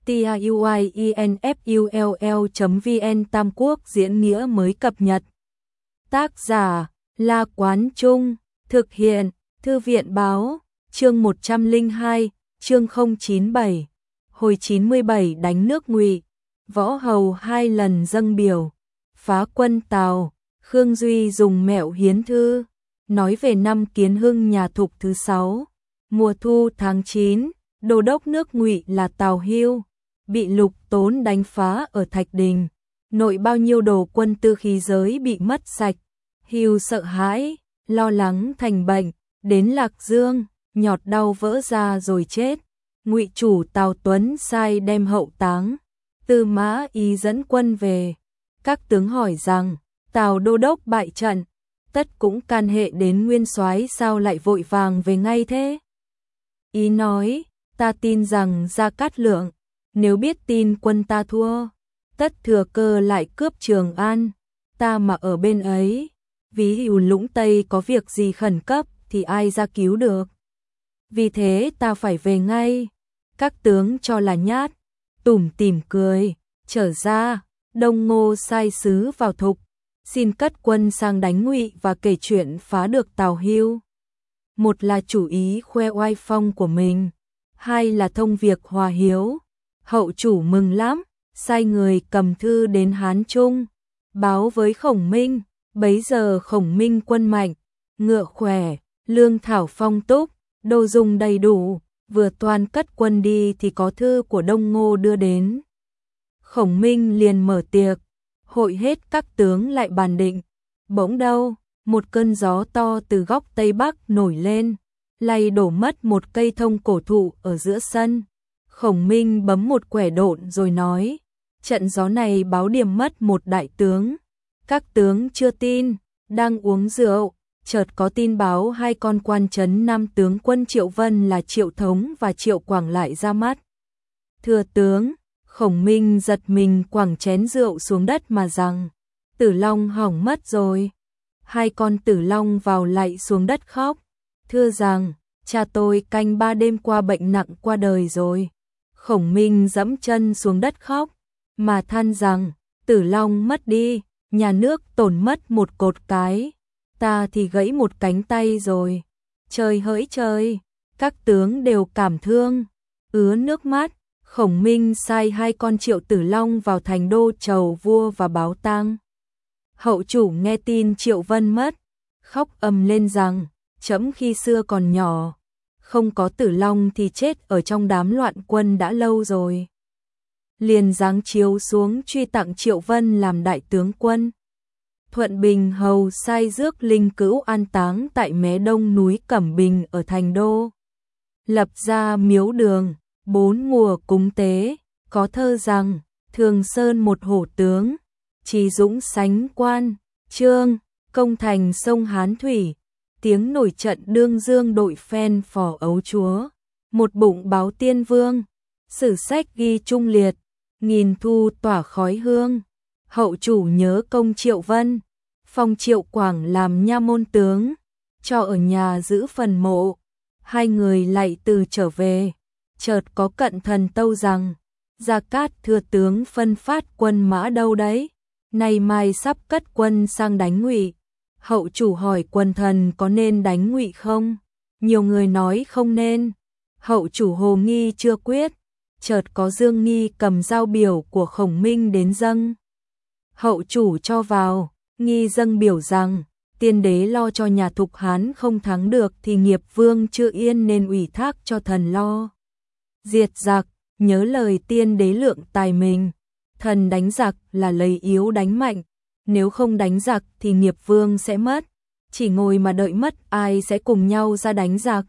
tiuinfull.vn Tam Quốc diễn nghĩa mới cập nhật. Tác giả La Quán Trung, thực hiện Thư viện Báo, chương 102, chương 097, hồi 97 đánh nước Ngụy, Võ Hầu 2 lần dâng biểu, phá quân Tào, Khương Duy dùng mẹo hiến thư, nói về năm Kiến Hưng nhà Thục thứ 6, mùa thu tháng 9, đô đốc nước Ngụy là Tào Hưu, bị Lục Tốn đánh phá ở Thạch Đình, nội bao nhiêu đồ quân tư khí giới bị mất sạch, Hưu sợ hãi, lo lắng thành bệnh, đến Lạc Dương, nhọt đau vỡ ra rồi chết. Ngụy chủ Tào Tuấn sai đem hậu táng, Tư Mã Ý dẫn quân về. Các tướng hỏi rằng, Tào đô đốc bại trận, tất cũng can hệ đến nguyên soái sao lại vội vàng về ngay thế? Ý nói, ta tin rằng Gia Cát Lượng, nếu biết tin quân ta thua, tất thừa cơ lại cướp Trường An, ta mà ở bên ấy, ví dụ Lũng Tây có việc gì khẩn cấp thì ai ra cứu được. Vì thế ta phải về ngay. Các tướng cho là nhát, tủm tỉm cười, trở ra, Đông Ngô sai sứ vào Thục, xin cất quân sang đánh Ngụy và kể chuyện phá được Tào Hưu. Một là chủ ý khoe oai phong của mình, hai là thông việc hòa hiếu. Hậu chủ mừng lắm, sai người cầm thư đến Hán Trung, báo với Khổng Minh. Bấy giờ Khổng Minh quân mạnh, ngựa khỏe, lương thảo phong túc, đồ dùng đầy đủ, vừa toan cất quân đi thì có thư của Đông Ngô đưa đến. Khổng Minh liền mở tiệc, hội hết các tướng lại bàn định. Bỗng đâu, một cơn gió to từ góc Tây Bắc nổi lên, lay đổ mất một cây thông cổ thụ ở giữa sân. Khổng Minh bấm một quẻ độn rồi nói, trận gió này báo điểm mất một đại tướng. Các tướng chưa tin, đang uống rượu, chợt có tin báo hai con quan trấn Nam tướng quân Triệu Vân là Triệu Thống và Triệu Quảng lại ra mắt. Thưa tướng, Khổng Minh giật mình quẳng chén rượu xuống đất mà rằng, Tử Long hỏng mất rồi. Hai con Tử Long vào lạy xuống đất khóc, thưa rằng, cha tôi canh 3 đêm qua bệnh nặng qua đời rồi. Khổng Minh dẫm chân xuống đất khóc, mà than rằng, Tử Long mất đi, nhà nước tổn mất một cột cái, ta thì gãy một cánh tay rồi. Trời hỡi trời, các tướng đều cảm thương, ứa nước mắt. Khổng Minh sai hai con Triệu Tử Long vào thành đô chầu vua và báo tang. Hậu chủ nghe tin Triệu Vân mất, khóc ầm lên rằng, trẫm khi xưa còn nhỏ, không có Tử Long thì chết ở trong đám loạn quân đã lâu rồi. Liền giáng chiếu xuống truy tặng Triệu Vân làm đại tướng quân. Thuận Bình hầu sai rước linh cữu an táng tại mé đông núi Cẩm Bình ở thành đô. Lập ra miếu đường, 4 mùa cúng tế, có thơ rằng, Thường Sơn một hổ tướng, Trí Dũng sánh quan, Trương, công thành sông Hán Thủy, tiếng nổi trận đương dương đội phen phò ấu chúa, một bụng báo tiên vương, sử sách ghi trung liệt, nghìn thu tỏa khói hương. Hậu chủ nhớ công Triệu Vân, phong Triệu Quảng làm nha môn tướng, cho ở nhà giữ phần mộ. Hai người lại từ trở về, chợt có cận thần tâu rằng, Gia Cát thừa tướng phân phát quân mã đâu đấy, nay mai sắp cất quân sang đánh Ngụy. Hậu chủ hỏi quần thần có nên đánh Ngụy không? Nhiều người nói không nên. Hậu chủ hồ nghi chưa quyết, chợt có Dương Nghi cầm dao biểu của Khổng Minh đến dâng. Hậu chủ cho vào, Nghi dâng biểu rằng, tiên đế lo cho nhà Thục Hán không thắng được thì nghiệp vương chưa yên nên ủy thác cho thần lo. Diệt giặc, nhớ lời tiên đế lượng tài mình, thần đánh giặc là lấy yếu đánh mạnh, nếu không đánh giặc thì nghiệp vương sẽ mất, chỉ ngồi mà đợi mất ai sẽ cùng nhau ra đánh giặc.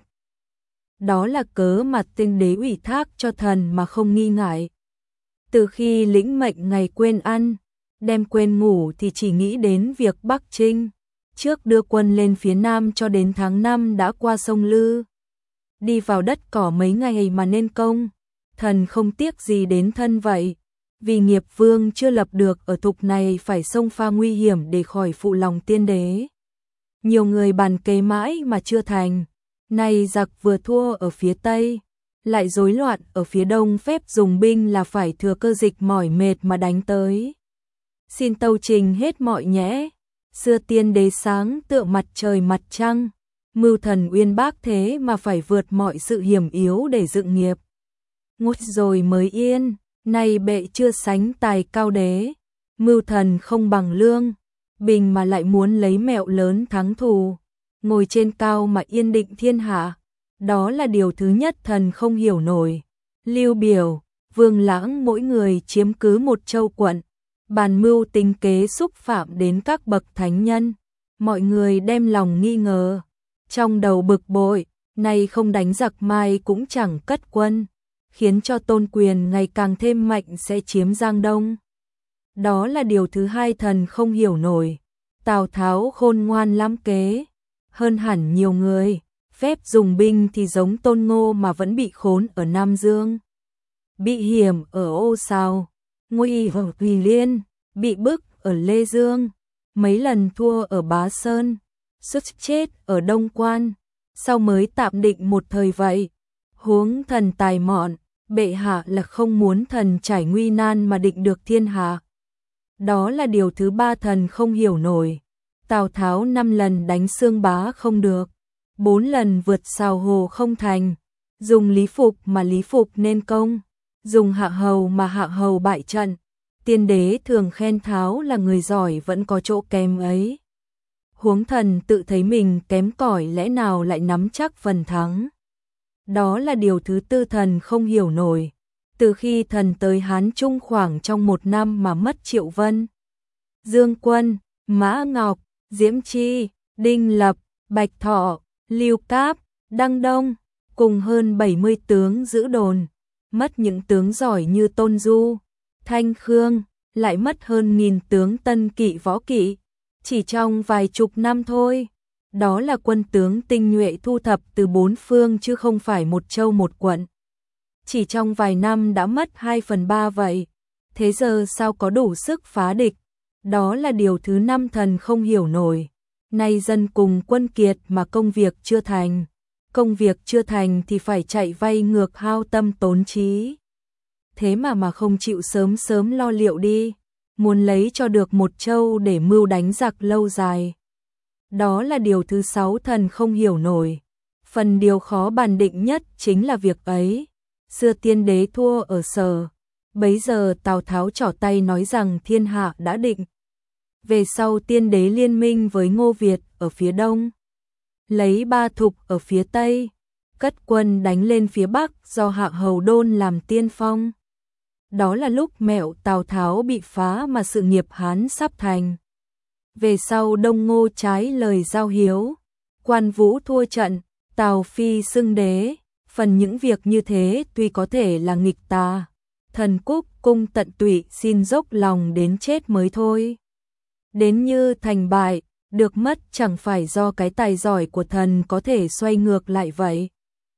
Đó là cớ mà tiên đế ủy thác cho thần mà không nghi ngại. Từ khi lĩnh mệnh ngày quên ăn, đêm quên ngủ thì chỉ nghĩ đến việc Bắc Trinh, trước đưa quân lên phía Nam cho đến tháng 5 đã qua sông Lư. Đi vào đất cỏ mấy ngày mà nên công, thần không tiếc gì đến thân vậy, vì nghiệp vương chưa lập được ở Thục này phải xông pha nguy hiểm để khỏi phụ lòng tiên đế. Nhiều người bàn kế mãi mà chưa thành, nay giặc vừa thua ở phía Tây, lại rối loạn ở phía đông, phép dùng binh là phải thừa cơ dịch mỏi mệt mà đánh tới. Xin tâu trình hết mọi nhẽ, xưa tiên đế sáng tựa mặt trời mặt trăng, mưu thần uyên bác thế mà phải vượt mọi sự hiểm yếu để dựng nghiệp. Ngút rồi mới yên, nay bệ chưa sánh tài cao đế, mưu thần không bằng lương, bình mà lại muốn lấy mẹo lớn thắng thù, ngồi trên cao mà yên định thiên hạ, đó là điều thứ nhất thần không hiểu nổi. Lưu Biểu, Vương Lãng mỗi người chiếm cứ một châu quận, bàn mưu tính kế xúc phạm đến các bậc thánh nhân, mọi người đem lòng nghi ngờ, trong đầu bực bội, nay không đánh giặc mai cũng chẳng cất quân, khiến cho Tôn Quyền ngày càng thêm mạnh sẽ chiếm Giang Đông. Đó là điều thứ hai thần không hiểu nổi. Tào Tháo khôn ngoan lắm kế, hơn hẳn nhiều người, phép dùng binh thì giống Tôn Ngô mà vẫn bị khốn ở Nam Dương, bị hiểm ở Ô Sào, nguy ở Thùy Liên, bị bức ở Lê Dương, mấy lần thua ở Bá Sơn, suýt chết ở Đông Quan, sau mới tạm định một thời vậy. Huống thần tài mọn, bệ hạ là không muốn thần trải nguy nan mà định được thiên hạ. Đó là điều thứ ba thần không hiểu nổi. Tào Tháo 5 lần đánh Xương Bá không được, 4 lần vượt Sào Hồ không thành, dùng Lý Phục mà Lý Phục nên công, dùng Hạ Hầu mà Hạ Hầu bại trận. Tiên đế thường khen Tháo là người giỏi vẫn có chỗ kém ấy. Huống thần tự thấy mình kém cỏi lẽ nào lại nắm chắc phần thắng. Đó là điều thứ tư thần không hiểu nổi. Từ khi thần tới Hán Trung khoảng trong 1 năm mà mất Triệu Vân, Dương Quân, Mã Ngọc, Diễm Chi, Đinh Lập, Bạch Thọ, Lưu Cáp, Đăng Đông, cùng hơn 70 tướng giữ đồn, mất những tướng giỏi như Tôn Du, Thanh Khương, lại mất hơn 1000 tướng tân kỵ võ kỵ, chỉ trong vài chục năm thôi. Đó là quân tướng tinh nhuệ thu thập từ 4 phương chứ không phải một châu một quận. Chỉ trong vài năm đã mất 2/3 vậy, thế giờ sao có đủ sức phá địch? Đó là điều thứ năm thần không hiểu nổi. Nay dân cùng quân kiệt mà công việc chưa thành. Công việc chưa thành thì phải chạy vay ngược hao tâm tốn trí. Thế mà không chịu sớm sớm lo liệu đi. Muốn lấy cho được một châu để mưu đánh giặc lâu dài. Đó là điều thứ 6 thần không hiểu nổi. Phần điều khó bàn định nhất chính là việc ấy. Xưa tiên đế thua ở Sở, bấy giờ Tào Tháo trỏ tay nói rằng thiên hạ đã định. Về sau tiên đế liên minh với Ngô Việt ở phía đông, lấy Ba Thục ở phía tây, cất quân đánh lên phía bắc do Hạ Hầu Đôn làm tiên phong. Đó là lúc mẹo Tào Tháo bị phá mà sự nghiệp Hán sắp thành. Về sau Đông Ngô trái lời giao hiếu, Quan Vũ thua trận, Tào Phi xưng đế. Phần những việc như thế tuy có thể là nghịch tà, thần cúc cung tận tụy xin dốc lòng đến chết mới thôi. Đến như thành bại, được mất chẳng phải do cái tài giỏi của thần có thể xoay ngược lại vậy.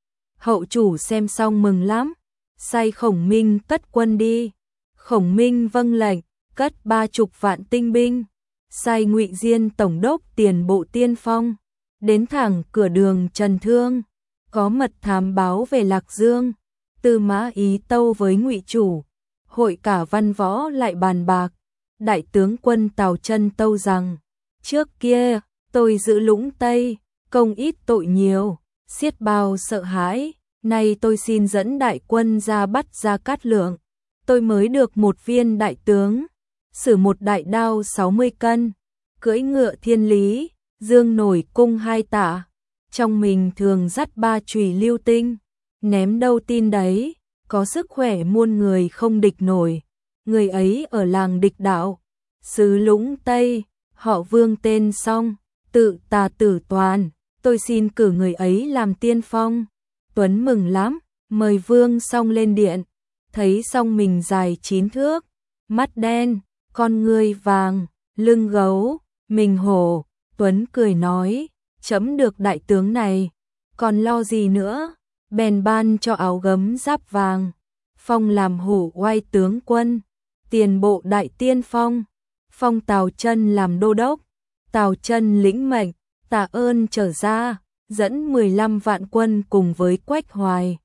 Hậu chủ xem xong mừng lắm, sai Khổng Minh cất quân đi. Khổng Minh vâng lệnh, cất 30 vạn tinh binh, sai Ngụy Diên tổng đốc tiền bộ tiên phong, đến thẳng cửa đường Trần Thương. Có mật thám báo về Lạc Dương, Tư Mã Ý tâu với Ngụy chủ, hội cả văn võ lại bàn bạc. Đại tướng quân Tào Chân tâu rằng, trước kia tôi giữ Lũng Tây, công ít tội nhiều, xiết bao sợ hãi, nay tôi xin dẫn đại quân ra bắt Gia Cát Lượng. Tôi mới được một viên đại tướng, sử một đại đao 60 cân, cưỡi ngựa thiên lý, dương nổi cung 2 tạ. Trong mình thường dắt 3 chùy lưu tinh, ném đâu tin đấy, có sức khỏe muôn người không địch nổi. Người ấy ở làng Địch Đạo, xứ Lũng Tây, họ Vương tên Song, tự Tà Tử Toàn, tôi xin cử người ấy làm tiên phong. Tuấn mừng lắm, mời Vương Song lên điện, thấy Song mình dài 9 thước, mắt đen, con ngươi vàng, lưng gấu, mình hổ. Tuấn cười nói, chấm được đại tướng này, còn lo gì nữa, bèn ban cho áo gấm giáp vàng, phong làm hổ oai tướng quân, tiền bộ đại tiên phong, phong Tào Chân làm đô đốc. Tào Chân lĩnh mệnh, tạ ơn trở ra, dẫn 15 vạn quân cùng với Quách Hoài,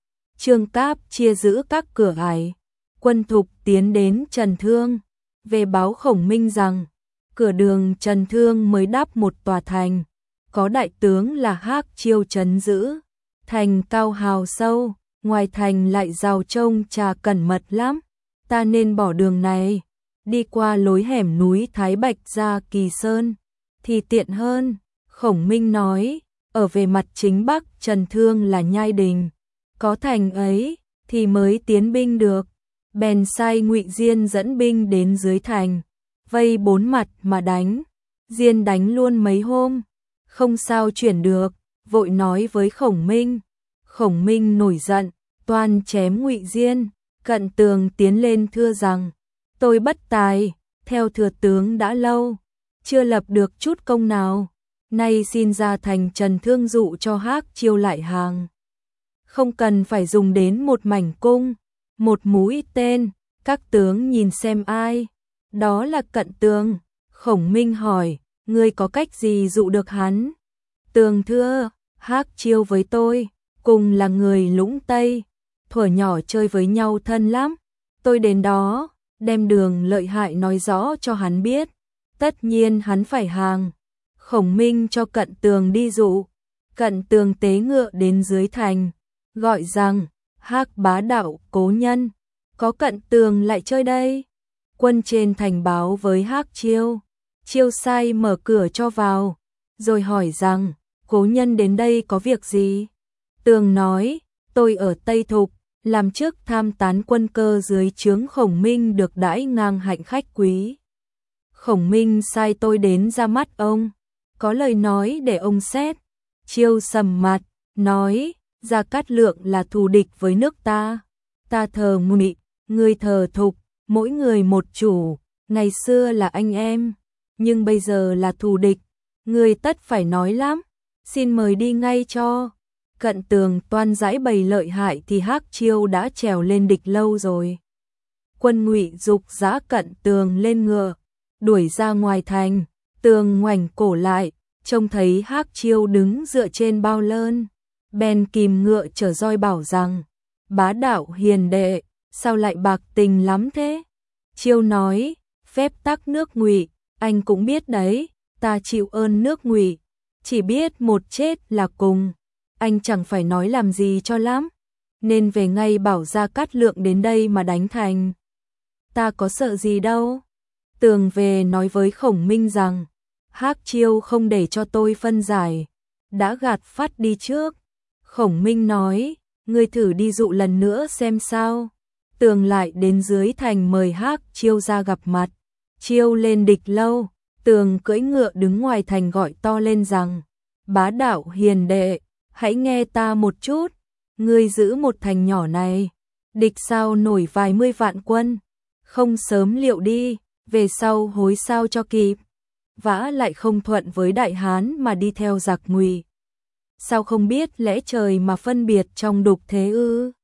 Trương Cáp chia giữ các cửa ải, quân thục tiến đến Trần Thương, về báo Khổng Minh rằng cửa đường Trần Thương mới đắp một tòa thành, có đại tướng là Hắc Chiêu trấn giữ, thành cao hào sâu, ngoài thành lại rào trông trà cẩn mật lắm, ta nên bỏ đường này, đi qua lối hẻm núi Thái Bạch ra Kỳ Sơn, thì tiện hơn. Khổng Minh nói, ở về mặt chính bắc Trần Thương là Nhai Đình, có thành ấy thì mới tiến binh được. Bèn sai Ngụy Diên dẫn binh đến dưới thành, vây bốn mặt mà đánh. Diên đánh luôn mấy hôm, không sao chuyển được, vội nói với Khổng Minh. Khổng Minh nổi giận, toan chém Ngụy Diên. Cận Tường tiến lên thưa rằng, tôi bất tài, theo thừa tướng đã lâu, chưa lập được chút công nào, nay xin ra thành Trần Thương dụ cho Hắc Chiêu lại hàng. Không cần phải dùng đến một mảnh cung, một mũi tên, các tướng nhìn xem ai. Đó là Cận Tường. Khổng Minh hỏi, ngươi có cách gì dụ được hắn? Tường thưa, Hắc Chiêu với tôi, cùng là người Lũng Tây, thuở nhỏ chơi với nhau thân lắm. Tôi đến đó, đem đường lợi hại nói rõ cho hắn biết, tất nhiên hắn phải hàng. Khổng Minh cho Cận Tường đi dụ. Cận Tường tế ngựa đến dưới thành, gọi rằng, Hắc bá đạo cố nhân, có Cận Tường lại chơi đây. Quân trên thành báo với Hắc Chiêu, Chiêu sai mở cửa cho vào, rồi hỏi rằng, cố nhân đến đây có việc gì? Tường nói, tôi ở Tây Thục, làm chức tham tán quân cơ dưới trướng Khổng Minh được đãi ngang hạnh khách quý. Khổng Minh sai tôi đến ra mắt ông, có lời nói để ông xét. Chiêu sầm mặt, nói, Gia Cát Lượng là thù địch với nước ta thờ Ngụy, ngươi thờ Thục, mỗi người một chủ, ngày xưa là anh em, nhưng bây giờ là thù địch, ngươi tất phải nói lắm, xin mời đi ngay cho. Cận Tường toan giải bày lợi hại thì Hắc Chiêu đã trèo lên địch lâu rồi. Quân Ngụy dục dã Cận Tường lên ngựa, đuổi ra ngoài thành. Tường ngoảnh cổ lại, trông thấy Hắc Chiêu đứng dựa trên bao lơn, bèn kìm ngựa chở roi bảo rằng, bá đạo hiền đệ, sao lại bạc tình lắm thế? Chiêu nói, phép tắc nước Ngụy, anh cũng biết đấy, ta chịu ơn nước Ngụy, chỉ biết một chết là cùng, anh chẳng phải nói làm gì cho lắm, nên về ngay bảo Gia Cát Lượng đến đây mà đánh thành. Ta có sợ gì đâu. Tường về nói với Khổng Minh rằng, Hắc Chiêu không để cho tôi phân giải, đã gạt phát đi trước. Khổng Minh nói, ngươi thử đi dụ lần nữa xem sao. Tường lại đến dưới thành mời Hắc Chiêu ra gặp mặt. Chiêu lên địch lâu, Tường cưỡi ngựa đứng ngoài thành gọi to lên rằng, bá đạo hiền đệ, hãy nghe ta một chút, ngươi giữ một thành nhỏ này, địch sao nổi vài mươi vạn quân, không sớm liệu đi, về sau hối sao cho kịp. Vã lại không thuận với Đại Hán mà đi theo giặc Ngụy. Sao không biết lẽ trời mà phân biệt trong đục thế ư?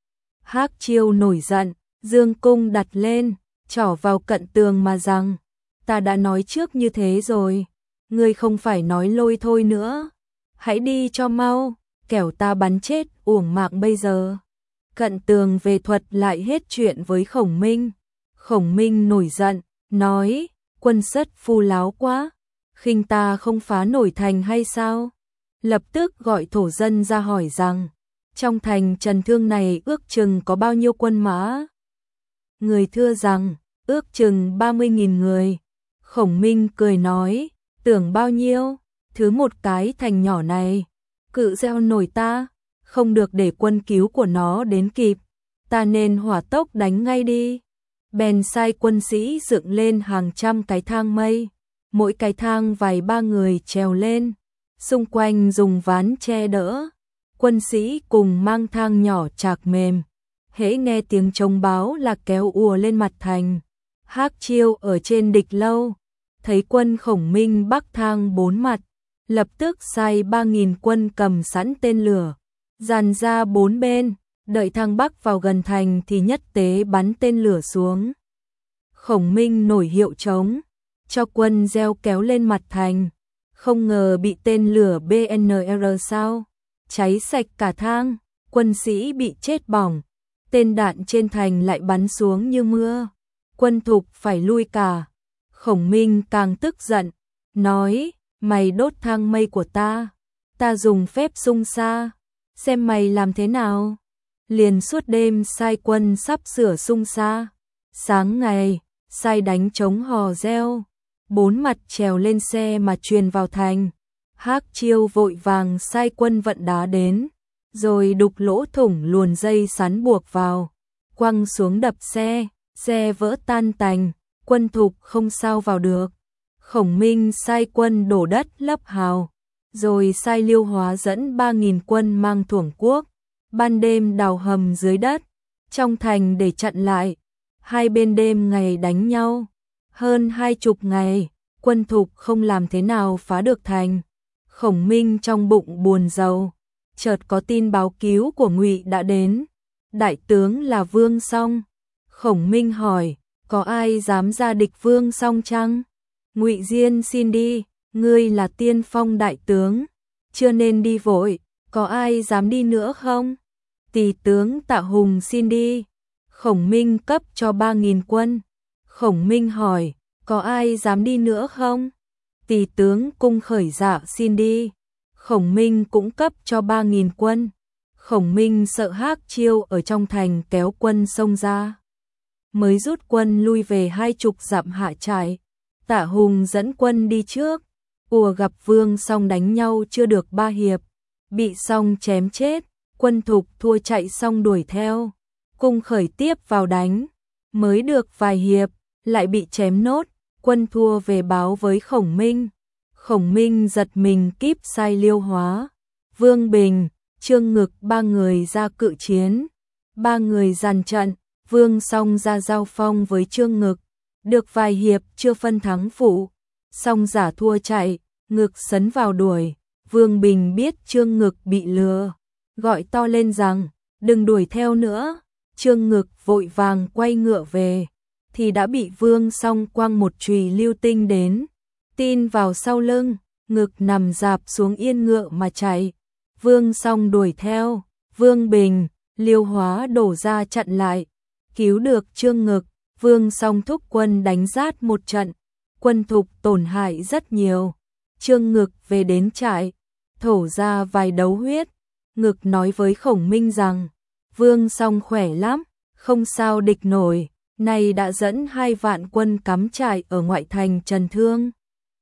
Hắc Chiêu nổi giận, dương cung đặt lên, trỏ vào Cận Tường mà rằng, ta đã nói trước như thế rồi, ngươi không phải nói lôi thôi nữa, hãy đi cho mau, kẻo ta bắn chết uổng mạng bây giờ. Cận Tường về thuật lại hết chuyện với Khổng Minh. Khổng Minh nổi giận, nói, quân sất phu láo quá, khinh ta không phá nổi thành hay sao? Lập tức gọi thổ dân ra hỏi rằng, trong thành Trần Thương này ước chừng có bao nhiêu quân mã? Người thưa rằng, ước chừng 30.000 người. Khổng Minh cười nói, tưởng bao nhiêu, thứ một cái thành nhỏ này, cự gieo nổi ta, không được để quân cứu của nó đến kịp, ta nên hỏa tốc đánh ngay đi. Bèn sai quân sĩ dựng lên hàng trăm cái thang mây, mỗi cái thang vài ba người trèo lên, xung quanh dùng ván che đỡ, quân sĩ cùng mang thang nhỏ chạc mềm, hễ nghe tiếng trống báo là kéo ùa lên mặt thành. Hắc Chiêu ở trên địch lâu, thấy quân Khổng Minh bắc thang bốn mặt, lập tức sai 3.000 quân cầm sẵn tên lửa, dàn ra bốn bên, đợi thang bắc vào gần thành thì nhất tế bắn tên lửa xuống. Khổng Minh nổi hiệu trống, cho quân gieo kéo lên mặt thành, không ngờ bị tên lửa BNR sao, cháy sạch cả thang, quân sĩ bị chết bỏng, tên đạn trên thành lại bắn xuống như mưa, quân Thục phải lui cả. Khổng Minh càng tức giận, nói, mày đốt thang mây của ta dùng phép xung xa, xem mày làm thế nào. Liền suốt đêm sai quân sắp sửa xung xa, sáng ngày, sai đánh trống hò reo, 4 mặt trèo lên xe mà truyền vào thành. Hắc Chiêu vội vàng sai quân vận đá đến, rồi đục lỗ thủng luồn dây sắn buộc vào, quăng xuống đập xe vỡ tan tành, quân Thục không sao vào được. Khổng Minh sai quân đổ đất lấp hào, rồi sai Liêu Hóa dẫn 3.000 quân mang Thuổng Quốc, ban đêm đào hầm dưới đất, trong thành để chặn lại. Hai bên đêm ngày đánh nhau, hơn 20 ngày, quân Thục không làm thế nào phá được thành. Khổng Minh trong bụng buồn rầu, chợt có tin báo cứu của Ngụy đã đến, đại tướng là Vương Song. Khổng Minh hỏi, có ai dám ra địch Vương Song chăng? Ngụy Diên xin đi, ngươi là tiên phong đại tướng, chưa nên đi vội, có ai dám đi nữa không? Tỳ tướng Tạ Hùng xin đi. Khổng Minh cấp cho 3.000 quân. Khổng Minh hỏi, có ai dám đi nữa không? Tỳ tướng Cung Khởi Dạ xin đi. Khổng Minh cũng cấp cho 3.000 quân. Khổng Minh sợ Hắc Chiêu ở trong thành kéo quân xông ra, mới rút quân lui về 20 dặm hạ trại. Tạ Hùng dẫn quân đi trước, ùa gặp Vương Song đánh nhau chưa được 3 hiệp, bị Song chém chết. Quân Thục thua chạy xong đuổi theo, Cung Khởi tiếp vào đánh, mới được vài hiệp, lại bị chém nốt. Quân thua về báo với Khổng Minh. Khổng Minh giật mình kíp sai Liêu Hóa, Vương Bình, Trương Ngực 3 người ra cự chiến. 3 người dàn trận, Vương Song ra giao phong với Trương Ngực, được vài hiệp chưa phân thắng phụ, Song giả thua chạy, Ngực sấn vào đuổi. Vương Bình biết Trương Ngực bị lừa, gọi to lên rằng, đừng đuổi theo nữa. Trương Ngực vội vàng quay ngựa về, thì đã bị Vương Song quăng một chùy lưu tinh đến, tin vào sau lưng. Ngực nằm rạp xuống yên ngựa mà chạy. Vương Song đuổi theo, Vương Bình, Liêu Hóa đổ ra chặn lại, cứu được Trương Ngực. Vương Song thúc quân đánh rát một trận, quân Thục tổn hại rất nhiều. Trương Ngực về đến trại, thổ ra vài đấu huyết. Ngực nói với Khổng Minh rằng, Vương Song khỏe lắm, không sao địch nổi, nay đã dẫn 2 vạn quân cắm trại ở ngoại thành Trần Thương.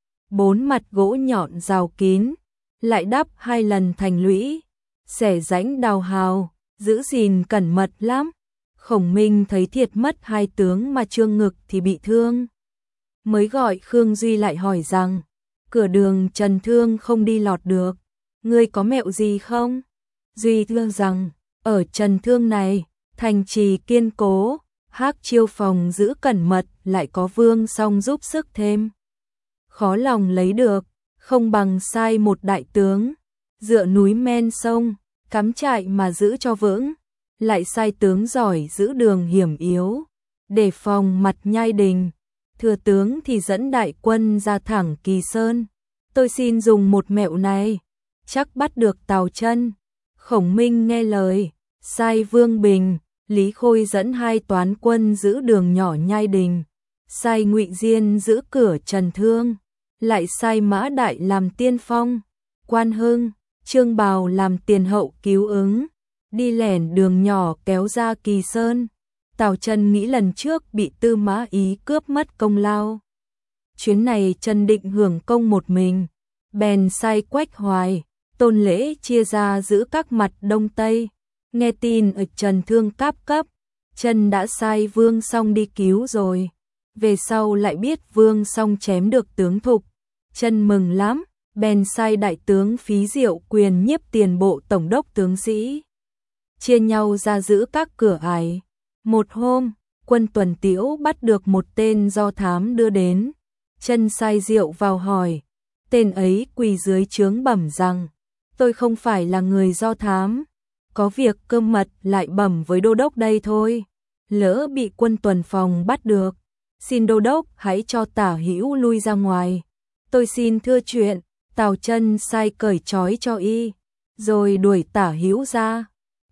4 mặt gỗ nhọn rào kín, lại đắp 2 lần thành lũy, xẻ rãnh đào hào, giữ gìn cẩn mật lắm. Khổng Minh thấy thiệt mất 2 tướng mà Trương Ngực thì bị thương, mới gọi Khương Duy lại hỏi rằng, cửa đường Trần Thương không đi lọt được, ngươi có mẹo gì không? Duy thưa rằng, ở Trần Thương này, thành trì kiên cố, Hắc Chiêu phòng giữ cẩn mật, lại có Vương Song giúp sức thêm, khó lòng lấy được, không bằng sai một đại tướng, dựa núi men sông, cắm trại mà giữ cho vững, lại sai tướng giỏi giữ đường hiểm yếu, để phòng mặt nhai đình. Thừa tướng thì dẫn đại quân ra thẳng Kỳ Sơn. Tôi xin dùng một mẹo này, chắc bắt được Tào Chân. Khổng Minh nghe lời, sai Vương Bình, Lý Khôi dẫn 2 toán quân giữ đường nhỏ nhai đình, sai Ngụy Diên giữ cửa Trần Thương, lại sai Mã Đại làm tiên phong, Quan Hưng, Trương Bào làm tiền hậu cứu ứng, đi lẻn đường nhỏ kéo ra Kỳ Sơn. Tào Chân nghĩ lần trước bị Tư Mã Ý cướp mất công lao, chuyến này Chân định hưởng công một mình, bèn sai Quách Hoài, Tôn Lễ chia ra giữ các mặt đông tây. Nghe tin ở Trần Thương cáp cấp, Chân đã sai Vương Song đi cứu rồi, về sau lại biết Vương Song chém được tướng Thục, Chân mừng lắm, bèn sai đại tướng Phí Diệu quyền nhiếp tiền bộ tổng đốc tướng sĩ, chia nhau ra giữ các cửa ải. Một hôm, quân Tuần Tiễu bắt được một tên do thám đưa đến, Chân sai Diệu vào hỏi, tên ấy quỳ dưới trướng bẩm rằng, tôi không phải là người do thám, có việc cơ mật lại bẩm với đô đốc đây thôi, lỡ bị quân tuần phòng bắt được, xin đô đốc hãy cho Tả Hữu lui ra ngoài, tôi xin thưa chuyện. Tào Chân sai cởi trói cho y, rồi đuổi Tả Hữu ra,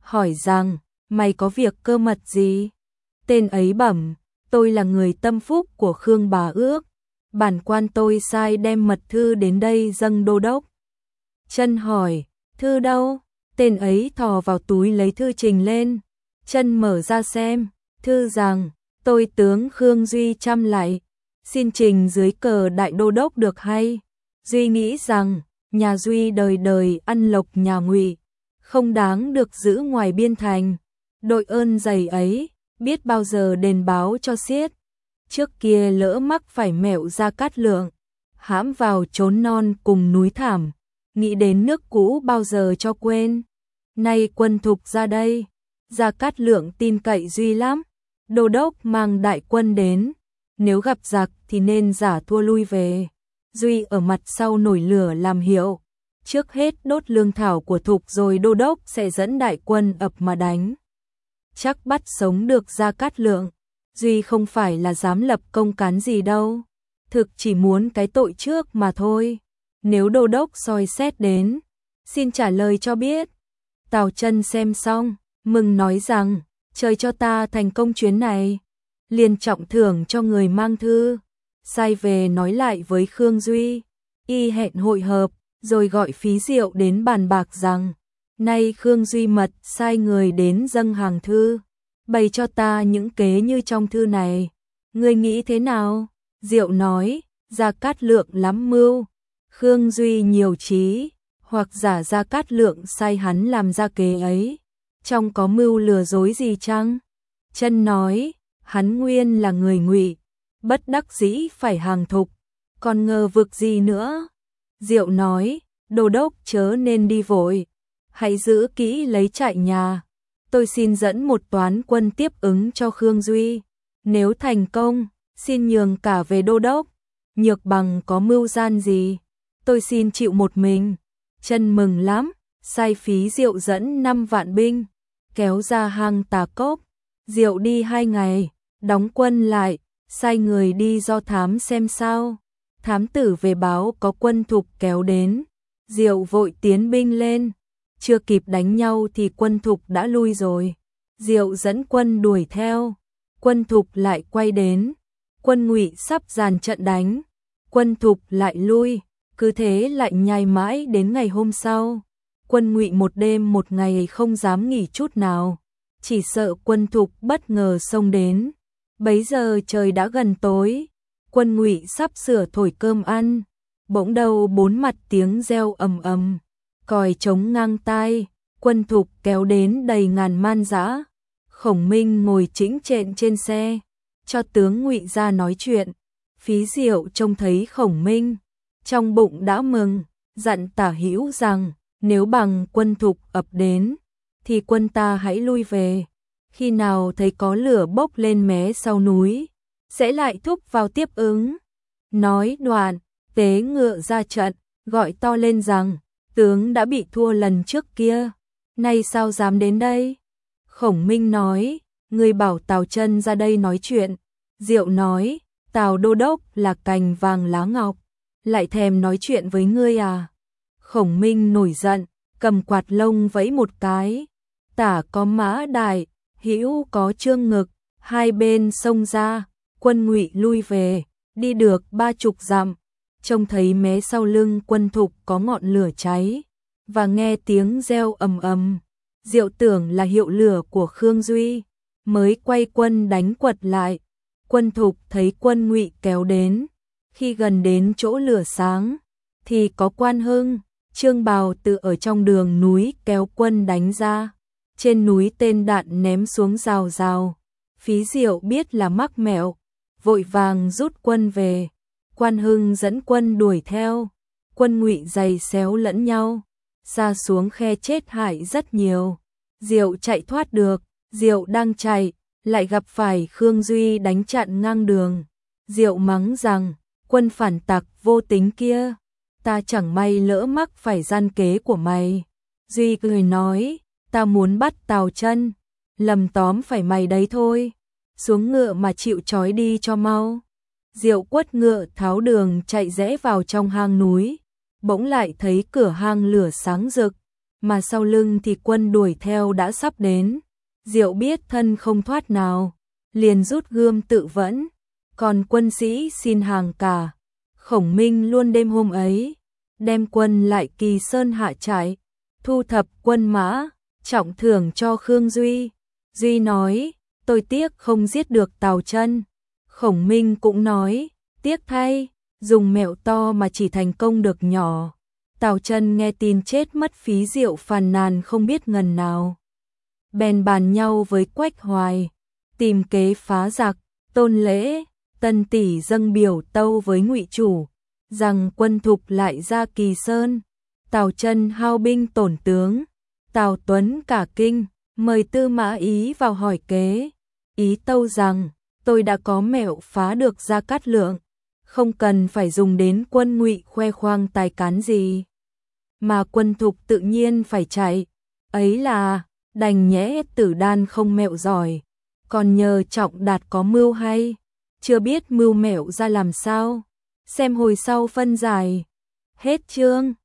hỏi rằng, mày có việc cơ mật gì? Tên ấy bẩm, tôi là người tâm phúc của Khương Bá Ước, bản quan tôi sai đem mật thư đến đây dâng đô đốc. Chân hỏi, thư đâu? Tên ấy thò vào túi lấy thư trình lên. Chân mở ra xem, thư rằng, tôi tướng Khương Duy chăm lại, xin trình dưới cờ đại đô đốc được hay? Duy nghĩ rằng, nhà Duy đời đời ăn lộc nhà Ngụy, không đáng được giữ ngoài biên thành. Đội ơn dày ấy, biết bao giờ đền báo cho xiết. Trước kia lỡ mắc phải mẹo Gia Cát Lượng, hãm vào chốn non cùng núi thảm, nghĩ đến nước cũ bao giờ cho quên. Nay quân thục ra đây, Gia Cát Lượng tin cậy Duy lắm. Đô đốc mang đại quân đến, nếu gặp giặc thì nên giả thua lui về. Duy ở mặt sau nổi lửa làm hiệu, trước hết đốt lương thảo của thục rồi đô đốc sẽ dẫn đại quân ập mà đánh. Chắc bắt sống được Gia Cát Lượng. Duy không phải là dám lập công cán gì đâu, thực chỉ muốn cái tội trước mà thôi. Nếu đô đốc soi xét đến, xin trả lời cho biết. Tào Chân xem xong, mừng nói rằng, trời cho ta thành công chuyến này, liền trọng thưởng cho người mang thư, sai về nói lại với Khương Duy. Y hẹn hội hợp, rồi gọi Phí Diệu đến bàn bạc rằng, nay Khương Duy mật sai người đến dâng hàng thư, bày cho ta những kế như trong thư này. Ngươi nghĩ thế nào? Diệu nói, Gia Cát Lượng lắm mưu, Khương Duy nhiều trí, hoặc giả Gia Cát Lượng sai hắn làm ra kế ấy, trong có mưu lừa dối gì chăng? Chân nói, hắn nguyên là người Ngụy, bất đắc dĩ phải hàng thục, còn ngờ vực gì nữa? Diệu nói, đô đốc chớ nên đi vội, hãy giữ kỹ lấy trại nhà. Tôi xin dẫn một toán quân tiếp ứng cho Khương Duy, nếu thành công, xin nhường cả về đô đốc. Nhược bằng có mưu gian gì, tôi xin chịu một mình. Chân mừng lắm, sai Phí Diệu dẫn 5 vạn binh, kéo ra hang Tà Cốc. Diệu đi 2 ngày, đóng quân lại, sai người đi do thám xem sao. Thám tử về báo có quân thục kéo đến, Diệu vội tiến binh lên, chưa kịp đánh nhau thì quân thục đã lui rồi. Diệu dẫn quân đuổi theo, quân thục lại quay đến, quân Ngụy sắp dàn trận đánh, quân thục lại lui, cứ thế lại nhai mãi đến ngày hôm sau. Quân Ngụy một đêm một ngày không dám nghỉ chút nào, chỉ sợ quân thục bất ngờ xông đến. Bấy giờ trời đã gần tối, quân Ngụy sắp sửa thổi cơm ăn, bỗng đầu 4 mặt tiếng reo ầm ầm, còi trống ngang tai, quân thục kéo đến đầy ngàn man dã. Khổng Minh ngồi chĩnh chện trên xe, cho tướng Ngụy ra nói chuyện. Phí Diệu trông thấy Khổng Minh, trong bụng đã mừng, dặn Tả Hữu rằng, nếu bằng quân thục ập đến, thì quân ta hãy lui về. Khi nào thấy có lửa bốc lên mé sau núi, sẽ lại thúc vào tiếp ứng. Nói đoạn, tế ngựa ra trận, gọi to lên rằng, tướng đã bị thua lần trước kia, nay sao dám đến đây? Khổng Minh nói, người bảo Tào Chân ra đây nói chuyện. Diệu nói, Tào đô đốc là cành vàng lá ngọc, lại thèm nói chuyện với ngươi à? Khổng Minh nổi giận, cầm quạt lông vẫy một cái. Tả có Mã Đại, Hữu có Trương Ngực, hai bên xông ra, quân Ngụy lui về, đi được 30 dặm, trông thấy mé sau lưng quân thục có ngọn lửa cháy, và nghe tiếng reo ầm ầm. Diệu tưởng là hiệu lửa của Khương Duy, mới quay quân đánh quật lại. Quân thục thấy quân Ngụy kéo đến, khi gần đến chỗ lửa sáng, thì có Quan Hưng, Trương Bào tự ở trong đường núi kéo quân đánh ra. Trên núi tên đạn ném xuống rào rào. Phí Diệu biết là mắc mẹo, vội vàng rút quân về. Quan Hưng dẫn quân đuổi theo, quân Ngụy giày xéo lẫn nhau, ra xuống khe chết hại rất nhiều. Diệu chạy thoát được, Diệu đang chạy, lại gặp phải Khương Duy đánh chặn ngang đường. Diệu mắng rằng, quân phản tặc vô tính kia, ta chẳng may lỡ mắc phải gian kế của mày. Duy cười nói, ta muốn bắt Tào Chân, lầm tóm phải mày đấy thôi, xuống ngựa mà chịu trói đi cho mau. Diệu quất ngựa tháo đường chạy rẽ vào trong hang núi, bỗng lại thấy cửa hang lửa sáng rực, mà sau lưng thì quân đuổi theo đã sắp đến. Diệu biết thân không thoát nào, liền rút gươm tự vẫn, còn quân sĩ xin hàng cả. Khổng Minh luôn đêm hôm ấy, đem quân lại Kỳ Sơn hạ trại, thu thập quân mã, trọng thưởng cho Khương Duy. Duy nói, tôi tiếc không giết được Tào Chân. Khổng Minh cũng nói, tiếc thay, dùng mẹo to mà chỉ thành công được nhỏ. Tào Chân nghe tin chết mất phí diệu phàn nàn không biết ngần nào. Bèn bàn nhau với Quách Hoài, tìm kế phá giặc. Tôn Lễ, Tân Tỷ dâng biểu tâu với Ngụy Chủ, rằng quân thục lại ra Kỳ Sơn. Tào Chân hao binh tổn tướng. Tào Tuấn cả kinh, mời Tư Mã Ý vào hỏi kế. Ý tâu rằng, tôi đã có mẹo phá được Gia Cát Lượng, không cần phải dùng đến quân Ngụy khoe khoang tài cán gì, mà quân thục tự nhiên phải chạy. Ấy là, đành nhẽ Tử Đan không mẹo giỏi, còn nhờ Trọng Đạt có mưu hay, chưa biết mưu mẹo ra làm sao. Xem hồi sau phân giải. Hết chương.